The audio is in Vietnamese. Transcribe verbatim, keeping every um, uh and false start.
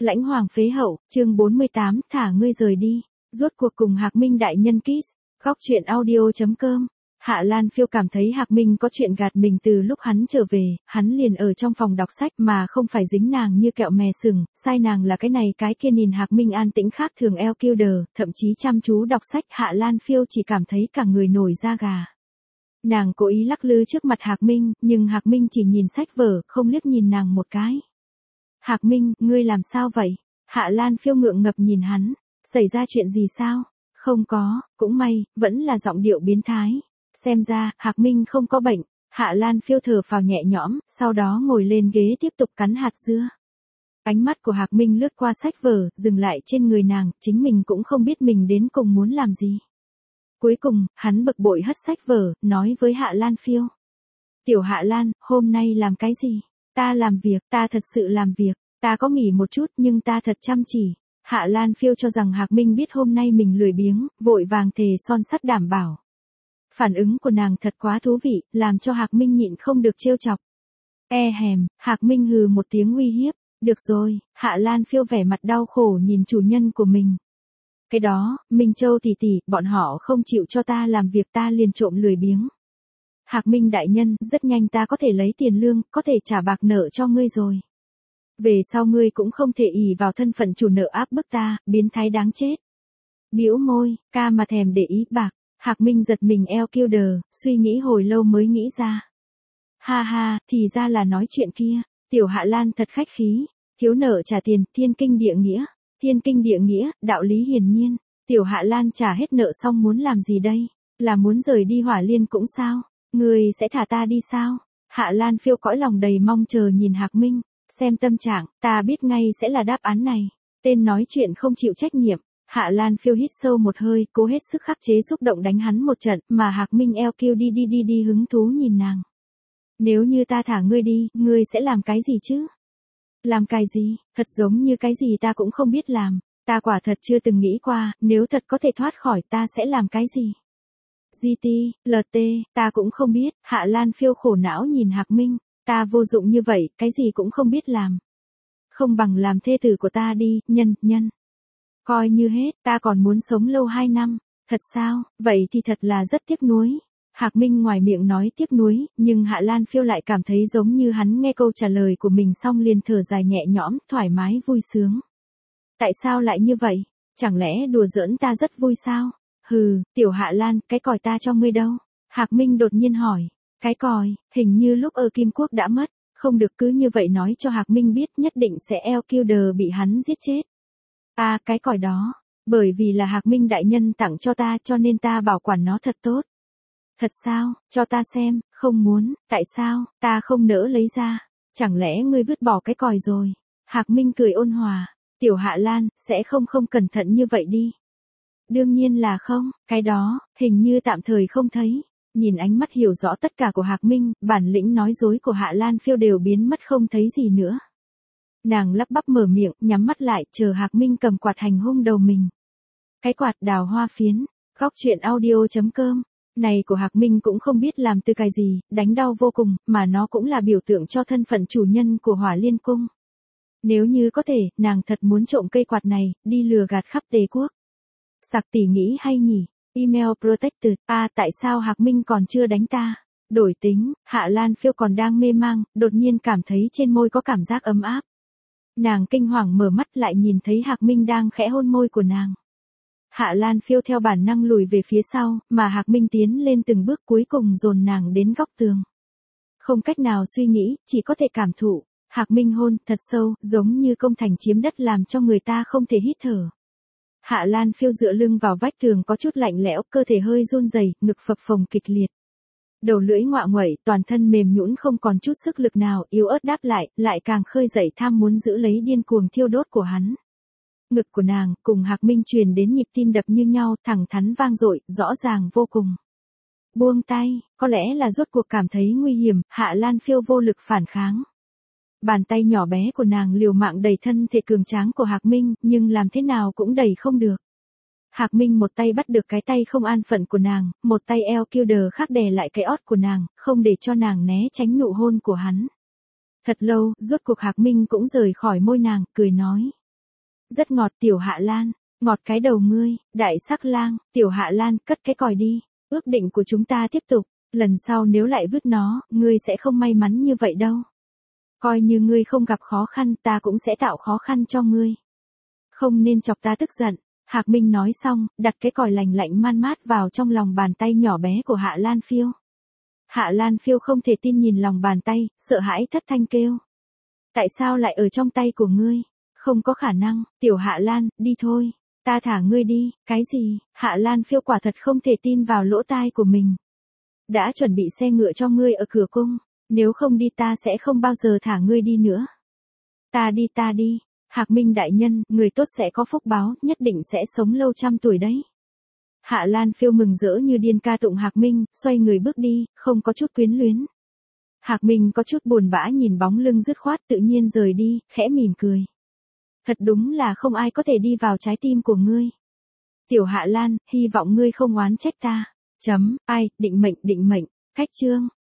Lãnh hoàng phế hậu, chương bốn mươi tám, thả ngươi rời đi. Rốt cuộc cùng Hạc Minh đại nhân kiss. Góc truyện audio chấm com. Hạ Lan Phiêu cảm thấy Hạc Minh có chuyện gạt mình từ lúc hắn trở về, hắn liền ở trong phòng đọc sách mà không phải dính nàng như kẹo mè sừng, sai nàng là cái này cái kia. Nhìn Hạc Minh an tĩnh khác thường eo kiêu đờ, thậm chí chăm chú đọc sách. Hạ Lan Phiêu chỉ cảm thấy cả người nổi da gà. Nàng cố ý lắc lư trước mặt Hạc Minh, nhưng Hạc Minh chỉ nhìn sách vở, không liếc nhìn nàng một cái. Hạc Minh, ngươi làm sao vậy? Hạ Lan Phiêu ngượng ngập nhìn hắn. Xảy ra chuyện gì sao? Không có, cũng may, vẫn là giọng điệu biến thái. Xem ra, Hạc Minh không có bệnh. Hạ Lan Phiêu thở phào nhẹ nhõm, sau đó ngồi lên ghế tiếp tục cắn hạt dưa. Ánh mắt của Hạc Minh lướt qua sách vở, dừng lại trên người nàng, chính mình cũng không biết mình đến cùng muốn làm gì. Cuối cùng, hắn bực bội hất sách vở, nói với Hạ Lan Phiêu. Tiểu Hạ Lan, hôm nay làm cái gì? Ta làm việc, ta thật sự làm việc, ta có nghỉ một chút nhưng ta thật chăm chỉ. Hạ Lan Phiêu cho rằng Hạc Minh biết hôm nay mình lười biếng, vội vàng thề son sắt đảm bảo. Phản ứng của nàng thật quá thú vị, làm cho Hạc Minh nhịn không được trêu chọc. E hèm, Hạc Minh hừ một tiếng uy hiếp. Được rồi, Hạ Lan Phiêu vẻ mặt đau khổ nhìn chủ nhân của mình. Cái đó, Minh Châu tỷ tỷ, bọn họ không chịu cho ta làm việc ta liền trộm lười biếng. Hạc Minh đại nhân, rất nhanh ta có thể lấy tiền lương, có thể trả bạc nợ cho ngươi rồi. Về sau ngươi cũng không thể ỷ vào thân phận chủ nợ áp bức ta, biến thái đáng chết. Bĩu môi, ca mà thèm để ý bạc. Hạc Minh giật mình eo kiêu đờ, suy nghĩ hồi lâu mới nghĩ ra. Ha ha, thì ra là nói chuyện kia. Tiểu Hạ Lan thật khách khí. Thiếu nợ trả tiền, thiên kinh địa nghĩa. Thiên kinh địa nghĩa, đạo lý hiển nhiên. Tiểu Hạ Lan trả hết nợ xong muốn làm gì đây? Là muốn rời đi Hỏa Liên cũng sao? Người sẽ thả ta đi sao? Hạ Lan Phiêu cõi lòng đầy mong chờ nhìn Hạc Minh. Xem tâm trạng, ta biết ngay sẽ là đáp án này. Tên nói chuyện không chịu trách nhiệm. Hạ Lan Phiêu hít sâu một hơi, cố hết sức khắc chế xúc động đánh hắn một trận, mà Hạc Minh eo kêu đi đi đi đi hứng thú nhìn nàng. Nếu như ta thả ngươi đi, ngươi sẽ làm cái gì chứ? Làm cái gì? Thật giống như cái gì ta cũng không biết làm. Ta quả thật chưa từng nghĩ qua, nếu thật có thể thoát khỏi ta sẽ làm cái gì? giê tê, lờ tê, ta cũng không biết. Hạ Lan Phiêu khổ não nhìn Hạc Minh. Ta vô dụng như vậy, cái gì cũng không biết làm. Không bằng làm thê tử của ta đi, nhân, nhân. Coi như hết, ta còn muốn sống lâu hai năm. Thật sao, vậy thì thật là rất tiếc nuối. Hạc Minh ngoài miệng nói tiếc nuối, nhưng Hạ Lan Phiêu lại cảm thấy giống như hắn nghe câu trả lời của mình xong liền thở dài nhẹ nhõm, thoải mái vui sướng. Tại sao lại như vậy? Chẳng lẽ đùa giỡn ta rất vui sao? Hừ, tiểu Hạ Lan, cái còi ta cho ngươi đâu? Hạc Minh đột nhiên hỏi. Cái còi, hình như lúc ở Kim Quốc đã mất, không được cứ như vậy nói cho Hạc Minh biết nhất định sẽ eo kiêu đờ bị hắn giết chết. À, cái còi đó, bởi vì là Hạc Minh đại nhân tặng cho ta cho nên ta bảo quản nó thật tốt. Thật sao, cho ta xem, không muốn, tại sao, ta không nỡ lấy ra, chẳng lẽ ngươi vứt bỏ cái còi rồi. Hạc Minh cười ôn hòa, tiểu Hạ Lan, sẽ không không cẩn thận như vậy đi. Đương nhiên là không, cái đó, hình như tạm thời không thấy. Nhìn ánh mắt hiểu rõ tất cả của Hạc Minh, bản lĩnh nói dối của Hạ Lan Phiêu đều biến mất không thấy gì nữa. Nàng lắp bắp mở miệng, nhắm mắt lại, chờ Hạc Minh cầm quạt hành hung đầu mình. Cái quạt đào hoa phiến, góc truyện audio chấm com. Này của Hạc Minh cũng không biết làm từ cái gì, đánh đau vô cùng, mà nó cũng là biểu tượng cho thân phận chủ nhân của Hỏa Liên Cung. Nếu như có thể, nàng thật muốn trộm cây quạt này, đi lừa gạt khắp Tề Quốc. Sặc tỷ nghĩ hay nhỉ? Email protected, à tại sao Hạc Minh còn chưa đánh ta? Đổi tính, Hạ Lan Phiêu còn đang mê mang, đột nhiên cảm thấy trên môi có cảm giác ấm áp. Nàng kinh hoàng mở mắt lại nhìn thấy Hạc Minh đang khẽ hôn môi của nàng. Hạ Lan Phiêu theo bản năng lùi về phía sau, mà Hạc Minh tiến lên từng bước cuối cùng dồn nàng đến góc tường. Không cách nào suy nghĩ, chỉ có thể cảm thụ. Hạc Minh hôn thật sâu, giống như công thành chiếm đất làm cho người ta không thể hít thở. Hạ Lan Phiêu dựa lưng vào vách tường có chút lạnh lẽo, cơ thể hơi run rẩy, ngực phập phồng kịch liệt. Đầu lưỡi ngoạ nguậy, toàn thân mềm nhũn không còn chút sức lực nào, yếu ớt đáp lại, lại càng khơi dậy tham muốn giữ lấy điên cuồng thiêu đốt của hắn. Ngực của nàng, cùng Hạc Minh truyền đến nhịp tim đập như nhau, thẳng thắn vang dội, rõ ràng vô cùng. Buông tay, có lẽ là rốt cuộc cảm thấy nguy hiểm, Hạ Lan Phiêu vô lực phản kháng. Bàn tay nhỏ bé của nàng liều mạng đẩy thân thể cường tráng của Hạc Minh, nhưng làm thế nào cũng đẩy không được. Hạc Minh một tay bắt được cái tay không an phận của nàng, một tay eo kiêu đờ khác đè lại cái ót của nàng, không để cho nàng né tránh nụ hôn của hắn. Thật lâu, rốt cuộc Hạc Minh cũng rời khỏi môi nàng, cười nói. Rất ngọt tiểu Hạ Lan, ngọt cái đầu ngươi, đại sắc lang, tiểu Hạ Lan, cất cái còi đi. Ước định của chúng ta tiếp tục, lần sau nếu lại vứt nó, ngươi sẽ không may mắn như vậy đâu. Coi như ngươi không gặp khó khăn, ta cũng sẽ tạo khó khăn cho ngươi. Không nên chọc ta tức giận. Hạc Minh nói xong, đặt cái còi lành lạnh man mát vào trong lòng bàn tay nhỏ bé của Hạ Lan Phiêu. Hạ Lan Phiêu không thể tin nhìn lòng bàn tay, sợ hãi thất thanh kêu. Tại sao lại ở trong tay của ngươi? Không có khả năng, tiểu Hạ Lan, đi thôi. Ta thả ngươi đi, cái gì? Hạ Lan Phiêu quả thật không thể tin vào lỗ tai của mình. Đã chuẩn bị xe ngựa cho ngươi ở cửa cung, nếu không đi ta sẽ không bao giờ thả ngươi đi nữa. Ta đi ta đi, Hạc Minh đại nhân, người tốt sẽ có phúc báo, nhất định sẽ sống lâu trăm tuổi đấy. Hạ Lan Phiêu mừng rỡ như điên ca tụng Hạc Minh, xoay người bước đi, không có chút quyến luyến. Hạc Minh có chút buồn bã nhìn bóng lưng dứt khoát tự nhiên rời đi, khẽ mỉm cười. Thật đúng là không ai có thể đi vào trái tim của ngươi. Tiểu Hạ Lan, hy vọng ngươi không oán trách ta. Chấm, ai, định mệnh, định mệnh, cách chương.